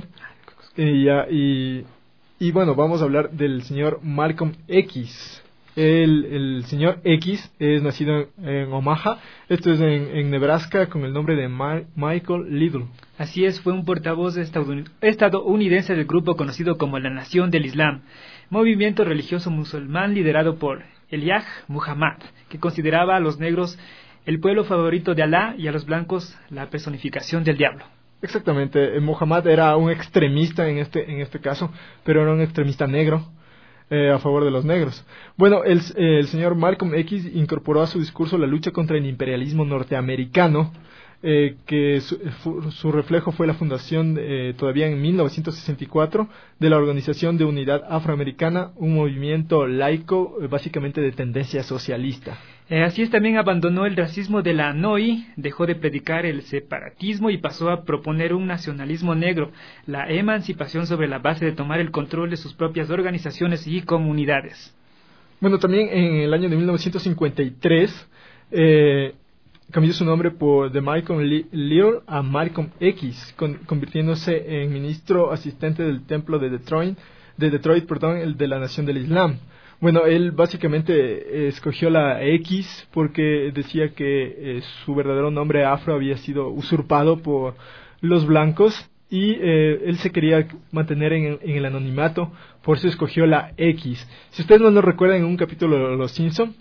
Y, ya, y, y bueno, vamos a hablar del señor Malcolm X. El, el señor X es nacido en, en Omaha, esto es en, en Nebraska, con el nombre de Ma- Michael Little. Así es, fue un portavoz estadounidense del grupo conocido como la Nación del Islam, movimiento religioso musulmán liderado por Elijah Muhammad, que consideraba a los negros el pueblo favorito de Alá y a los blancos la personificación del diablo. Exactamente, Muhammad era un extremista en este, en este caso, pero era un extremista negro. Eh, a favor de los negros. Bueno, el, eh, el señor Malcolm X incorporó a su discurso la lucha contra el imperialismo norteamericano, eh, que su, fu, su reflejo fue la fundación eh, todavía en mil novecientos sesenta y cuatro de la Organización de Unidad Afroamericana, un movimiento laico eh, básicamente de tendencia socialista. Eh, así es, también abandonó el racismo de la N O I, dejó de predicar el separatismo y pasó a proponer un nacionalismo negro, la emancipación sobre la base de tomar el control de sus propias organizaciones y comunidades. Bueno, también en el año de mil novecientos cincuenta y tres eh, cambió su nombre por de Malcolm Little a Malcolm X, con, convirtiéndose en ministro asistente del templo de Detroit, de Detroit, perdón, el de la Nación del Islam. Bueno, él básicamente eh, escogió la X porque decía que eh, su verdadero nombre afro había sido usurpado por los blancos y eh, él se quería mantener en, en el anonimato, por eso escogió la X. Si ustedes no lo recuerdan, en un capítulo de Los Simpson,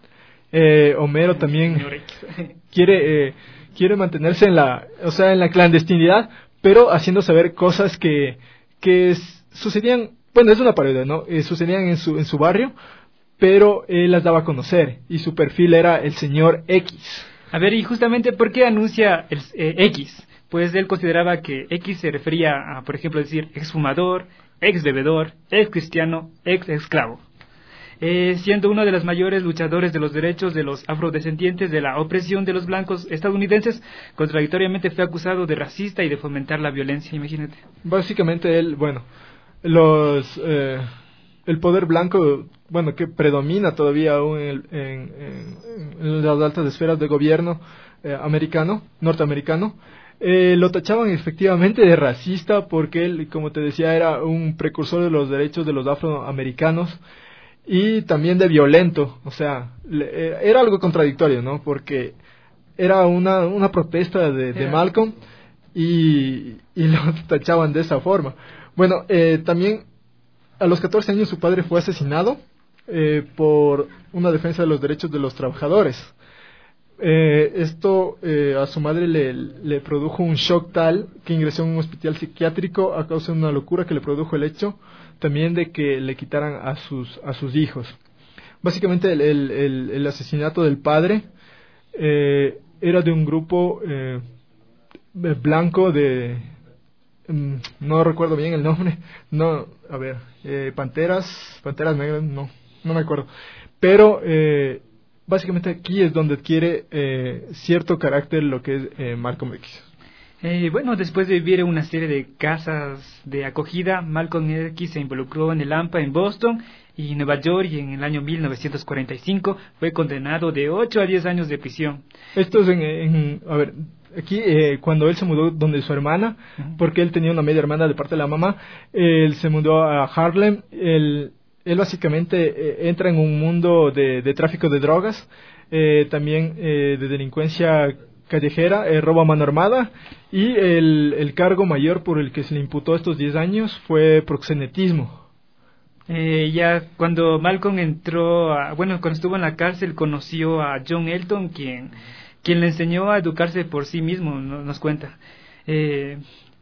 Eh, Homero también quiere, eh, quiere mantenerse en la, o sea, en la clandestinidad, pero haciendo saber cosas que, que sucedían, bueno, es una parodia, ¿no? Eh, sucedían en su, en su barrio, pero él las daba a conocer, y su perfil era el señor X. A ver, y justamente, ¿por qué anuncia el eh, X? Pues él consideraba que X se refería a, por ejemplo, decir exfumador, ex bebedor, ex cristiano, ex esclavo. Eh, siendo uno de los mayores luchadores de los derechos de los afrodescendientes de la opresión de los blancos estadounidenses, contradictoriamente fue acusado de racista y de fomentar la violencia, imagínate. Básicamente él, bueno, los eh, el poder blanco, bueno, que predomina todavía aún en, en, en, en las altas esferas de gobierno eh, americano, norteamericano, eh, lo tachaban efectivamente de racista porque él, como te decía, era un precursor de los derechos de los afroamericanos, y también de violento, o sea, le, era algo contradictorio, ¿no? Porque era una, una protesta de, de Malcolm y, y lo tachaban de esa forma. Bueno, eh, también a los catorce años su padre fue asesinado eh, por una defensa de los derechos de los trabajadores. Eh, esto eh, a su madre le, le produjo un shock tal que ingresó en un hospital psiquiátrico a causa de una locura que le produjo el hecho también de que le quitaran a sus a sus hijos. Básicamente el, el, el, el asesinato del padre eh, era de un grupo eh, blanco de mm, no recuerdo bien el nombre, no, a ver, eh, Panteras, Panteras Negras, no, no me acuerdo, pero eh, básicamente aquí es donde adquiere eh, cierto carácter lo que es eh, Malcolm X. Eh, bueno, después de vivir en una serie de casas de acogida, Malcolm X se involucró en el A M P A en Boston y Nueva York, y en el año mil novecientos cuarenta y cinco fue condenado de ocho a diez años de prisión. Esto es en, en a ver, aquí eh, cuando él se mudó donde su hermana, uh-huh. porque él tenía una media hermana de parte de la mamá, él se mudó a Harlem, él, él básicamente eh, entra en un mundo de, de tráfico de drogas, eh, también eh, de delincuencia callejera, eh, robo a mano armada, y el, el cargo mayor por el que se le imputó estos diez años fue proxenetismo. Eh, ya cuando Malcolm entró, a, bueno, cuando estuvo en la cárcel, conoció a John Elton, quien, quien le enseñó a educarse por sí mismo, no, nos cuenta. Eh,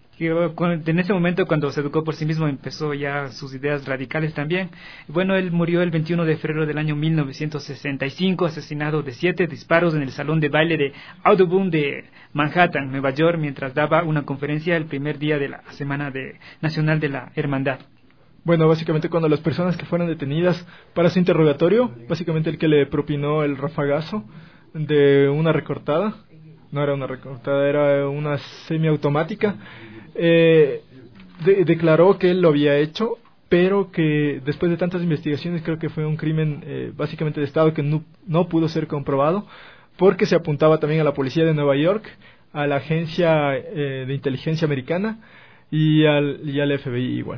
en ese momento, cuando se educó por sí mismo, empezó ya sus ideas radicales también. Bueno, él murió el veintiuno de febrero del año mil novecientos sesenta y cinco, asesinado de siete disparos en el salón de baile de Audubon de Manhattan, Nueva York, mientras daba una conferencia el primer día de la Semana de, Nacional de la Hermandad. Bueno, básicamente cuando las personas que fueron detenidas para su interrogatorio, básicamente el que le propinó el rafagazo de una recortada, no era una recortada, era una semiautomática, eh, de, declaró que él lo había hecho, pero que después de tantas investigaciones creo que fue un crimen eh, básicamente de Estado que no, no pudo ser comprobado, porque se apuntaba también a la policía de Nueva York, a la agencia eh, de inteligencia americana y al, y al F B I igual.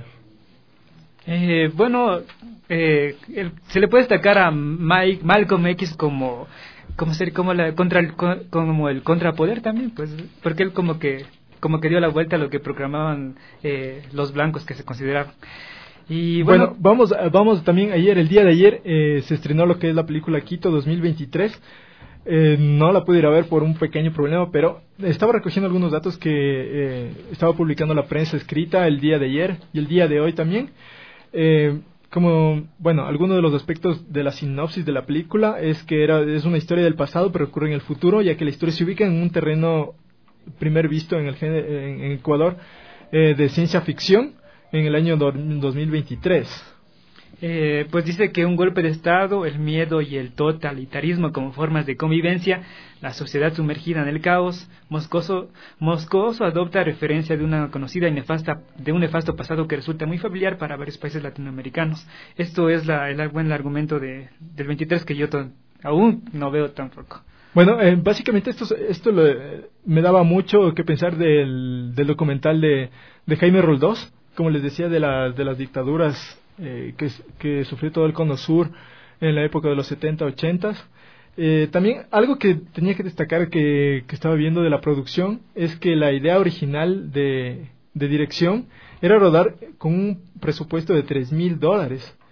Eh, bueno, eh, el, se le puede destacar a Mike, Malcolm X como como ser como la contra el, como el contrapoder también, pues, porque él como que como que dio la vuelta a lo que proclamaban eh, los blancos que se consideraban. Y bueno, bueno vamos vamos también ayer, el día de ayer eh, se estrenó lo que es la película Quito dos mil veintitrés. Eh, no la pude ir a ver por un pequeño problema, pero estaba recogiendo algunos datos que eh, estaba publicando la prensa escrita el día de ayer y el día de hoy también. Eh, como, bueno, algunos de los aspectos de la sinopsis de la película es que era, es una historia del pasado pero ocurre en el futuro, ya que la historia se ubica en un terreno primer visto en, el, en, en Ecuador eh, de ciencia ficción en el año dos mil veintitrés. Eh, pues dice que un golpe de Estado, el miedo y el totalitarismo como formas de convivencia, la sociedad sumergida en el caos, Moscoso, Moscoso adopta referencia de una conocida y nefasta, de un nefasto pasado que resulta muy familiar para varios países latinoamericanos. Esto es la, el buen argumento de, del veintitrés que yo to, aún no veo tampoco. Bueno, eh, básicamente esto, esto lo, eh, me daba mucho que pensar del, del documental de, de Jaime Roldós, como les decía, de, la, de las dictaduras Eh, que, que sufrió todo el Cono Sur en la época de los setenta, ochenta. Eh, también algo que tenía que destacar que, que estaba viendo de la producción es que la idea original de, de dirección era rodar con un presupuesto de tres mil dólares,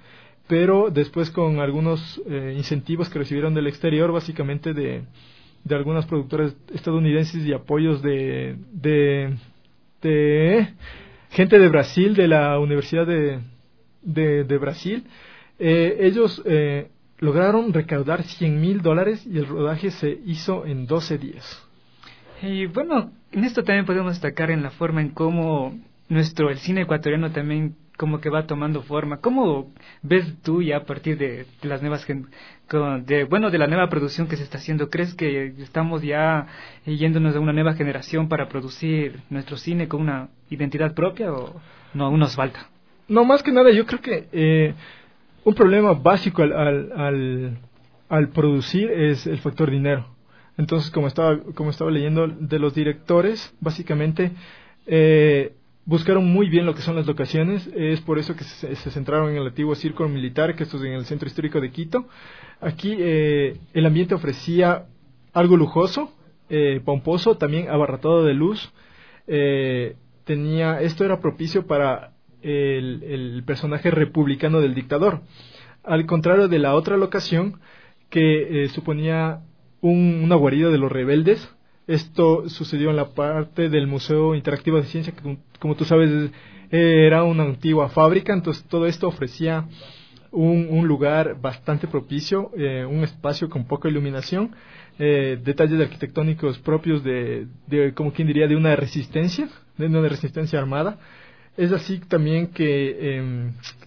pero después con algunos eh, incentivos que recibieron del exterior, básicamente de, de algunas productoras estadounidenses y apoyos de, de, de gente de Brasil, de la Universidad de, de, de Brasil, eh, ellos eh, lograron recaudar cien mil dólares y el rodaje se hizo en doce días. Y bueno, en esto también podemos destacar en la forma en cómo nuestro el cine ecuatoriano también como que va tomando forma. ¿Cómo ves tú ya a partir de, de las nuevas gen, de bueno de la nueva producción que se está haciendo? ¿Crees que estamos ya yéndonos a una nueva generación para producir nuestro cine con una identidad propia o no aún nos falta? No, más que nada yo creo que eh, un problema básico al, al, al, al producir es el factor dinero. Entonces, como estaba como estaba leyendo de los directores, básicamente eh, buscaron muy bien lo que son las locaciones. Es por eso que se, se centraron en el antiguo Círculo Militar, que esto es en el centro histórico de Quito. Aquí eh, el ambiente ofrecía algo lujoso, eh, pomposo, también abarrotado de luz. Eh, tenía esto era propicio para el, el personaje republicano del dictador, al contrario de la otra locación que eh, suponía un, una guarida de los rebeldes. Esto sucedió en la parte del Museo Interactivo de Ciencia, que como tú sabes era una antigua fábrica. Entonces todo esto ofrecía un, un lugar bastante propicio, eh, un espacio con poca iluminación, eh, detalles arquitectónicos propios de, de, como quien diría, de una resistencia, de una resistencia armada. Es así también que eh,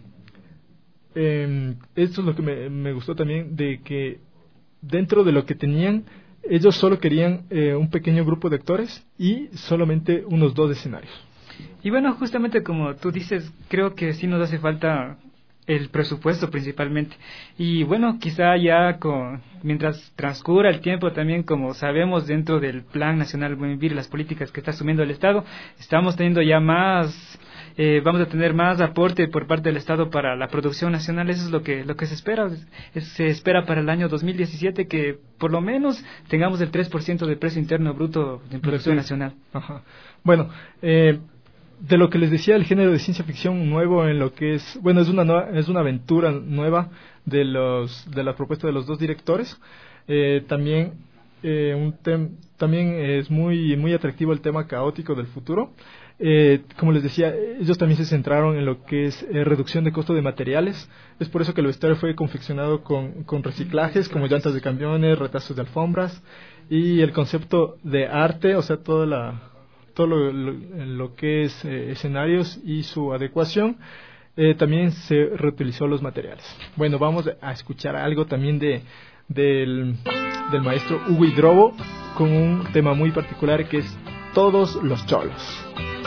eh, esto es lo que me, me gustó también, de que dentro de lo que tenían, ellos solo querían eh, un pequeño grupo de actores y solamente unos dos escenarios. Y bueno, justamente como tú dices, creo que sí nos hace falta el presupuesto principalmente. Y bueno, quizá ya con, mientras transcurra el tiempo también, como sabemos, dentro del Plan Nacional Buen Vivir, las políticas que está asumiendo el Estado, estamos teniendo ya más... Eh, vamos a tener más aporte por parte del Estado para la producción nacional. Eso es lo que lo que se espera. Es, se espera para el año dos mil diecisiete que por lo menos tengamos el tres por ciento del precio interno bruto de producción sí. nacional. Ajá. Bueno, eh, de lo que les decía, el género de ciencia ficción nuevo en lo que es, bueno, es una nueva, es una aventura nueva de los de la propuesta de los dos directores. Eh, también eh, un tem, también es muy muy atractivo el tema caótico del futuro. Eh, como les decía, ellos también se centraron en lo que es eh, reducción de costo de materiales. Es por eso que el vestuario fue confeccionado con, con reciclajes como llantas de camiones, retazos de alfombras, y el concepto de arte, o sea, toda la, todo lo, lo, lo que es eh, escenarios y su adecuación, eh, también se reutilizó los materiales. Bueno, vamos a escuchar algo también de del, del maestro Hugo Hidrobo con un tema muy particular que es Todos los Cholos.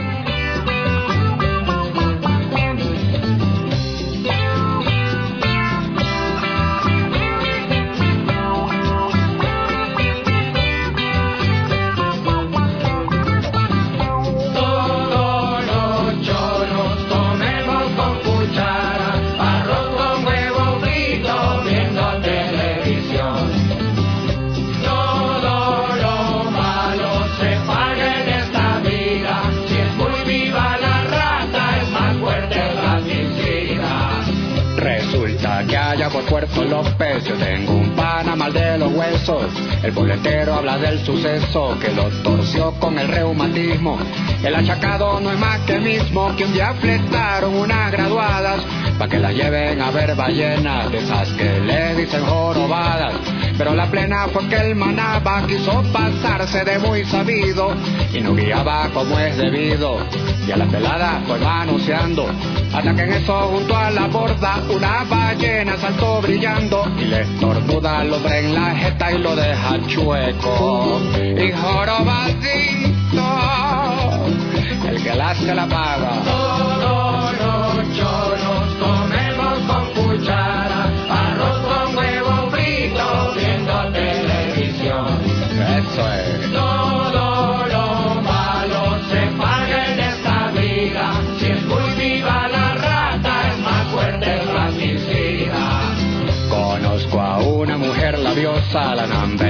Por Puerto López yo tengo un pana mal de los huesos. El boletero habla del suceso que lo torció con el reumatismo. El achacado no es más que mismo que un día fletaron unas graduadas pa' que las lleven a ver ballenas, de esas que le dicen jorobadas. Pero la plena fue que el manaba quiso pasarse de muy sabido y no guiaba como es debido. Y a la pelada fue manoseando hasta que en eso junto a la borda una ballena saltó brillando y le estornuda al hombre en la jeta y lo deja chueco. Y jorobadito, el que la hace la paga. Todos los cholos comemos con cuchara, arroz con huevo frito, viendo televisión. Eso es. Todo lo malo se paga en esta vida. Si es muy viva la rata, es más fuerte el raticida. Conozco a una mujer labiosa, la number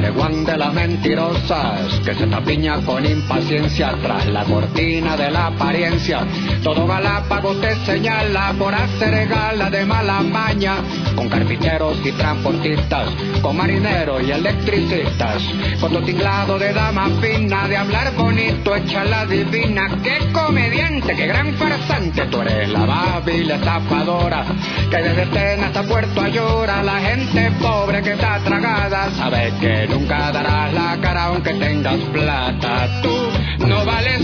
zaguán de las mentirosas, que se tapiña con impaciencia tras la cortina de la apariencia. Todo Galápagos te señala por hacer gala de mala maña, con carpinteros y transportistas, con marineros y electricistas, con tu tinglado de dama fina, de hablar bonito, hecha la divina. ¡Qué comediante, qué gran farsante! Tú eres la babil estafadora, que desde Tena hasta Puerto Ayora, la gente pobre que está tragada, sabe que nunca darás la cara aunque tengas plata. Tú no vales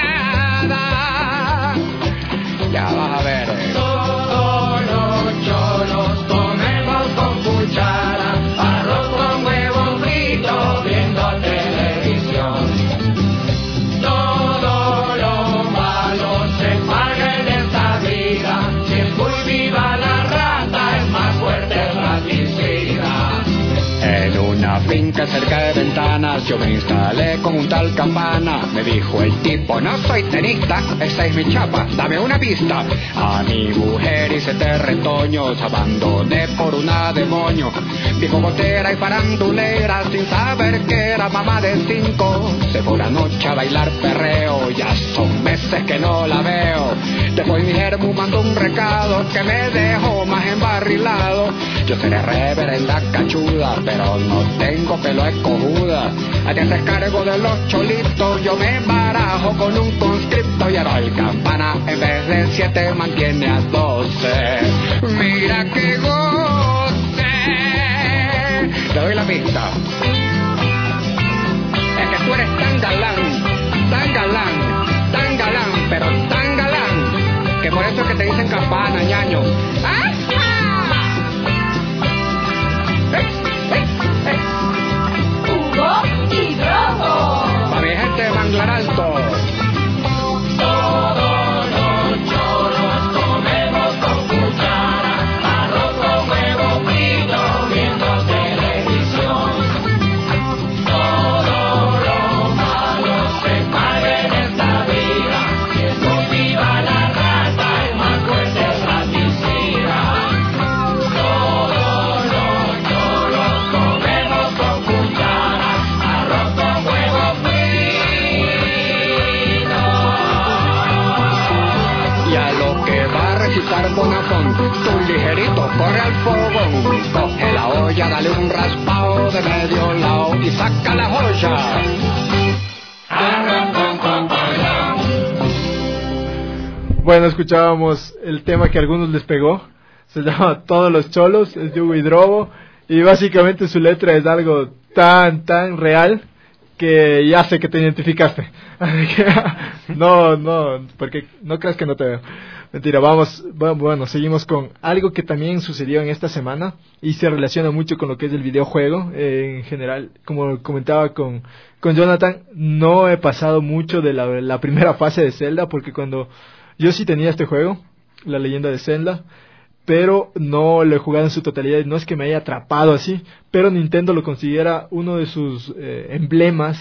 nada. Ya vas a ver. Todos los cholos comemos con cuchara, arroz con huevo frito, viendo televisión. Todo lo malo se paga en esta vida, si es muy viva la rata, es más fuerte el raticida. En una finca cerca de Ventanas yo me instalé con un tal Campana. Me dijo el tipo, no soy tenista, esa es mi chapa, dame una pista. A mi mujer hice tres retoños, abandoné por una demonio. Dijo gotera y farandulera, sin saber que era mamá de cinco. Se fue una noche a bailar perreo, ya son meses que no la veo. Después mi germu mandó un recado que me dejó más embarrilado. Yo seré reverenda cachuda, pero no tengo pelo de cojuda. A ti te cargo de los cholitos, yo me barajo con un conscripto. Y ahora el Campana en vez de siete mantiene a doce. Mira que goce. Te doy la pista. Es que tú eres tan galán, tan galán, tan galán, pero tan galán, que por eso es que te dicen Campana, ñaño. ¡Ah! Y Drogo. Pa' mi gente de Manglar Alto. Todos los cholos comemos con cuchara, arroz con huevo frito, viendo televisión. Todo lo malo se paga en esta vida, si es muy viva la rata, es más fuerte el raticida. Todos los cholos comemos con cuchara, arroz con huevo frito. Y a lo que va a recitar Bonafón, tú ligerito corre al fogón, coge la olla, dale un raspado de medio lado y saca la joya. Bueno, escuchábamos el tema que a algunos les pegó, se llama Todos los cholos, es de Hugo Hidrobo, y básicamente su letra es algo tan, tan real que ya sé que te identificaste. Así que, no, no, porque no creas que no te veo. Mentira, vamos, bueno, seguimos con algo que también sucedió en esta semana y se relaciona mucho con lo que es el videojuego. Eh, en general, como comentaba con, con Jonathan, no he pasado mucho de la, la primera fase de Zelda, porque cuando yo sí tenía este juego, La Leyenda de Zelda, pero no lo he jugado en su totalidad. No es que me haya atrapado así, pero Nintendo lo considera uno de sus eh, emblemas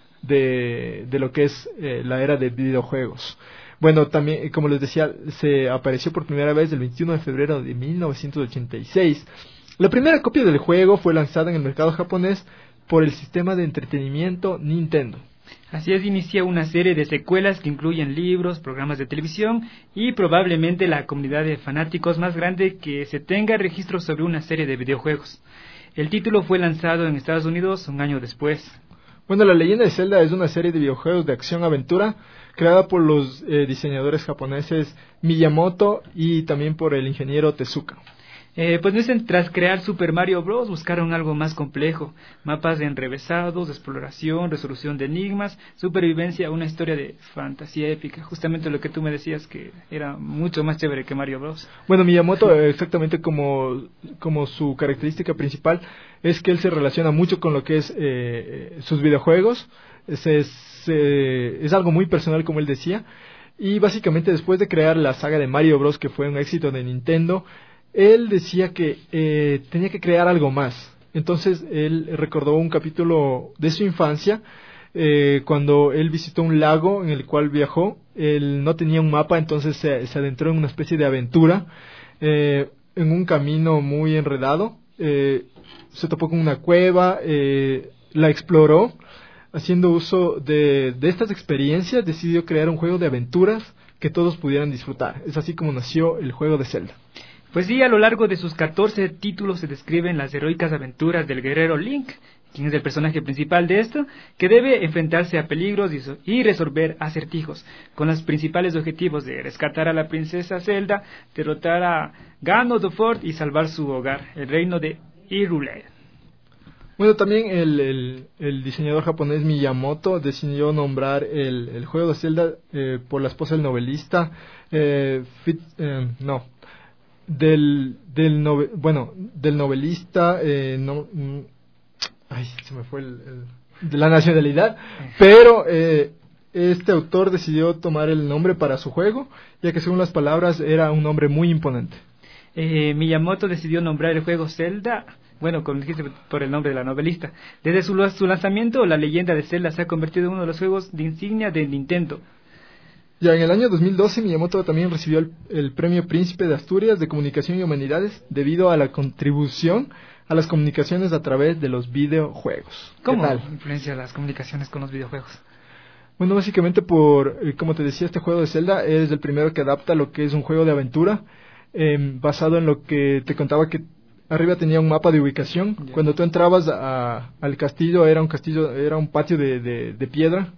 de, de lo que es eh, la era de videojuegos. Bueno, también, como les decía, se apareció por primera vez el veintiuno de febrero de mil novecientos ochenta y seis. La primera copia del juego fue lanzada en el mercado japonés por el sistema de entretenimiento Nintendo. Así es, inicia una serie de secuelas que incluyen libros, programas de televisión y probablemente la comunidad de fanáticos más grande que se tenga registro sobre una serie de videojuegos. El título fue lanzado en Estados Unidos un año después. Bueno, La Leyenda de Zelda es una serie de videojuegos de acción-aventura creada por los eh, diseñadores japoneses Miyamoto y también por el ingeniero Tezuka. Eh, pues dicen, tras crear Super Mario Bros. Buscaron algo más complejo, mapas de enrevesados, exploración, resolución de enigmas, supervivencia, una historia de fantasía épica, justamente lo que tú me decías que era mucho más chévere que Mario Bros. Bueno, Miyamoto, exactamente como, como su característica principal, es que él se relaciona mucho con lo que es eh, sus videojuegos, es, es, eh, es algo muy personal, como él decía, y básicamente después de crear la saga de Mario Bros., que fue un éxito de Nintendo, él decía que eh, tenía que crear algo más. Entonces él recordó un capítulo de su infancia, eh, cuando él visitó un lago en el cual viajó. Él no tenía un mapa, entonces se, se adentró en una especie de aventura, eh, en un camino muy enredado. Eh, se topó con una cueva, eh, la exploró, haciendo uso de, de estas experiencias, decidió crear un juego de aventuras que todos pudieran disfrutar. Es así como nació el juego de Zelda. Pues sí, a lo largo de sus catorce títulos se describen las heroicas aventuras del guerrero Link, quien es el personaje principal de esto, que debe enfrentarse a peligros y, so- y resolver acertijos, con los principales objetivos de rescatar a la princesa Zelda, derrotar a Ganondorf y salvar su hogar, el reino de Hyrule. Bueno, también el, el, el diseñador japonés Miyamoto decidió nombrar el, el juego de Zelda eh, por la esposa del novelista, eh, Fit, eh, no, del, del nove, bueno, del novelista, eh, no, mm, ay, se me fue el, el de la nacionalidad, pero eh, este autor decidió tomar el nombre para su juego, ya que según las palabras era un nombre muy imponente. Eh, Miyamoto decidió nombrar el juego Zelda, bueno, como dijiste, por el nombre de la novelista. Desde su, su lanzamiento, la leyenda de Zelda se ha convertido en uno de los juegos de insignia de Nintendo. Ya en el año dos mil doce, Miyamoto también recibió el, el Premio Príncipe de Asturias de Comunicación y Humanidades debido a la contribución a las comunicaciones a través de los videojuegos. ¿Cómo ¿Qué tal? influencia las comunicaciones con los videojuegos? Bueno, básicamente por, eh, como te decía, este juego de Zelda es el primero que adapta lo que es un juego de aventura, eh, basado en lo que te contaba que arriba tenía un mapa de ubicación. Yeah. Cuando tú entrabas a, al castillo, era un castillo, era un patio de, de, de piedra.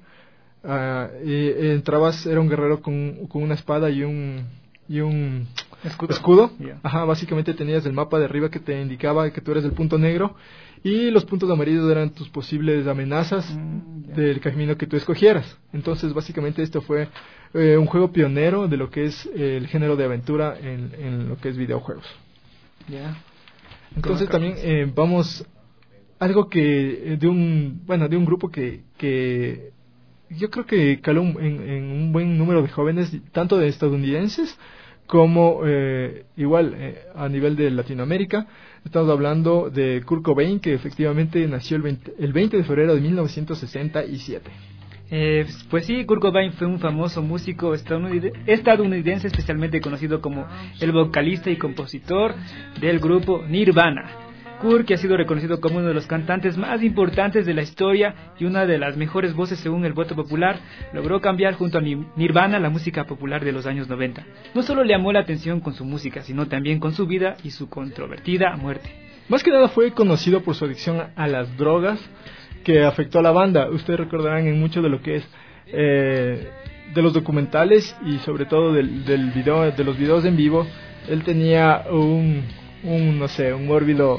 Uh, y, y entrabas, era un guerrero con, con una espada y un y un escudo. escudo. Yeah. Ajá, básicamente tenías el mapa de arriba que te indicaba que tú eres el punto negro y los puntos amarillos eran tus posibles amenazas mm, yeah. del camino que tú escogieras. Entonces, básicamente esto fue eh, un juego pionero de lo que es eh, el género de aventura en, en lo que es videojuegos. Yeah. Entonces también eh, vamos algo que de un bueno de un grupo que que yo creo que caló en, en un buen número de jóvenes, tanto de estadounidenses como eh, igual eh, a nivel de Latinoamérica. Estamos hablando de Kurt Cobain, que efectivamente nació el veinte, el veinte de febrero de mil novecientos sesenta y siete. Eh, pues sí, Kurt Cobain fue un famoso músico estadounidense, estadounidense, especialmente conocido como el vocalista y compositor del grupo Nirvana. Kurt, que ha sido reconocido como uno de los cantantes más importantes de la historia y una de las mejores voces según el voto popular, logró cambiar junto a Nirvana la música popular de los años noventa. No solo le llamó la atención con su música, sino también con su vida y su controvertida muerte. Más que nada fue conocido por su adicción a las drogas, que afectó a la banda. Ustedes recordarán en mucho de lo que es eh, de los documentales y sobre todo del, del video, de los videos en vivo. Él tenía un, un no sé, un mórbido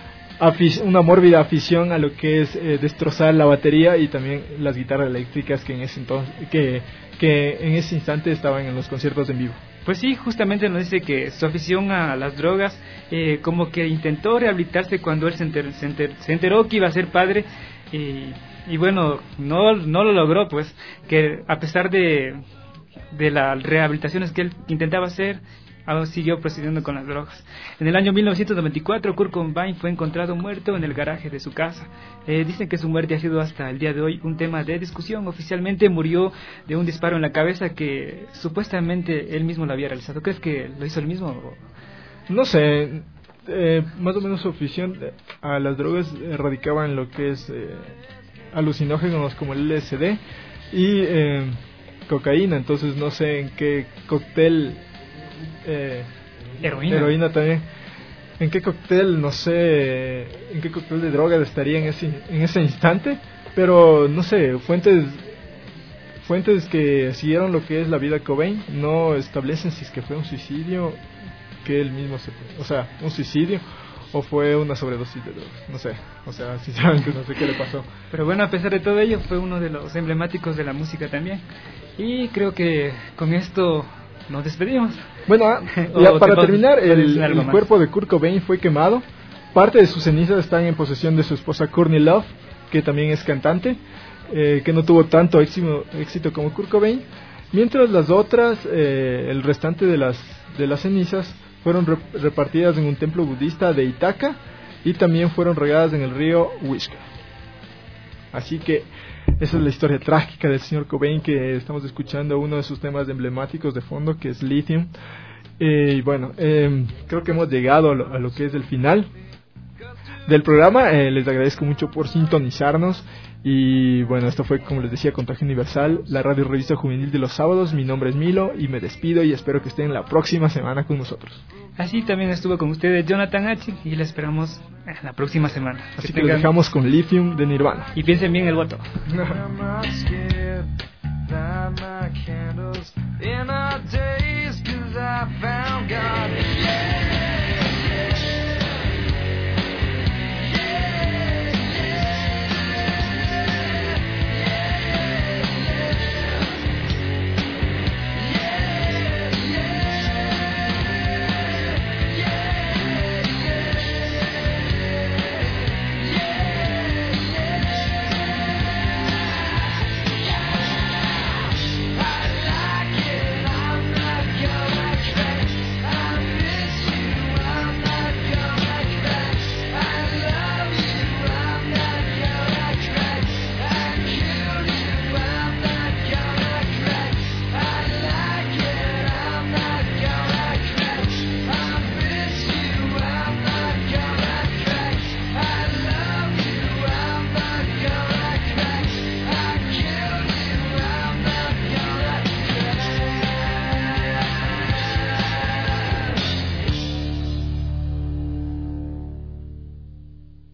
afic- una mórbida afición a lo que es eh, destrozar la batería y también las guitarras eléctricas que en ese entonces, que, que en ese instante estaban en los conciertos en vivo. Pues sí, justamente nos dice que su afición a las drogas, eh, como que intentó rehabilitarse cuando él se, enter- se, enter- se enteró que iba a ser padre. Y, y bueno, no, no lo logró, pues, que a pesar de, de las rehabilitaciones que él intentaba hacer, aún siguió procediendo con las drogas. En el año mil novecientos noventa y cuatro, Kurt Cobain fue encontrado muerto en el garaje de su casa. Eh, dicen que su muerte ha sido hasta el día de hoy un tema de discusión. Oficialmente murió de un disparo en la cabeza que supuestamente él mismo lo había realizado. ¿Crees que lo hizo él mismo? No sé. Eh, más o menos su afición a las drogas eh, radicaba en lo que es eh, alucinógenos como el L S D y eh, cocaína. Entonces no sé en qué cóctel eh, heroína. heroína también, en qué cóctel, no sé en qué cóctel de drogas estaría en ese, en ese instante, pero no sé, fuentes fuentes que siguieron lo que es la vida de Cobain no establecen si es que fue un suicidio, que él mismo se fue, o sea, un suicidio o fue una sobredosis de drogas, no sé, o sea, sinceramente no sé qué le pasó. Pero bueno, a pesar de todo ello, fue uno de los emblemáticos de la música también. Y creo que con esto nos despedimos. Bueno, ya para terminar, el, el cuerpo de Kurt Cobain fue quemado. Parte de sus cenizas están en posesión de su esposa Courtney Love, que también es cantante, eh, que no tuvo tanto éxito, éxito como Kurt Cobain. Mientras las otras, eh, el restante de las, de las cenizas, fueron repartidas en un templo budista de Ithaca y también fueron regadas en el río Wishka. Así que esa es la historia trágica del señor Cobain, que estamos escuchando uno de sus temas emblemáticos de fondo, que es Lithium. Eh, y bueno, eh, creo que hemos llegado a lo, a lo que es el final del programa. Eh, les agradezco mucho por sintonizarnos. Y bueno, esto fue, como les decía, Contagio Universal, la radio revista juvenil de los sábados. Mi nombre es Milo y me despido y espero que estén la próxima semana con nosotros. Así también estuvo con ustedes Jonathan H. y le esperamos la próxima semana. Así que, que tengan... los dejamos con Lithium de Nirvana. Y piensen bien el voto. In a day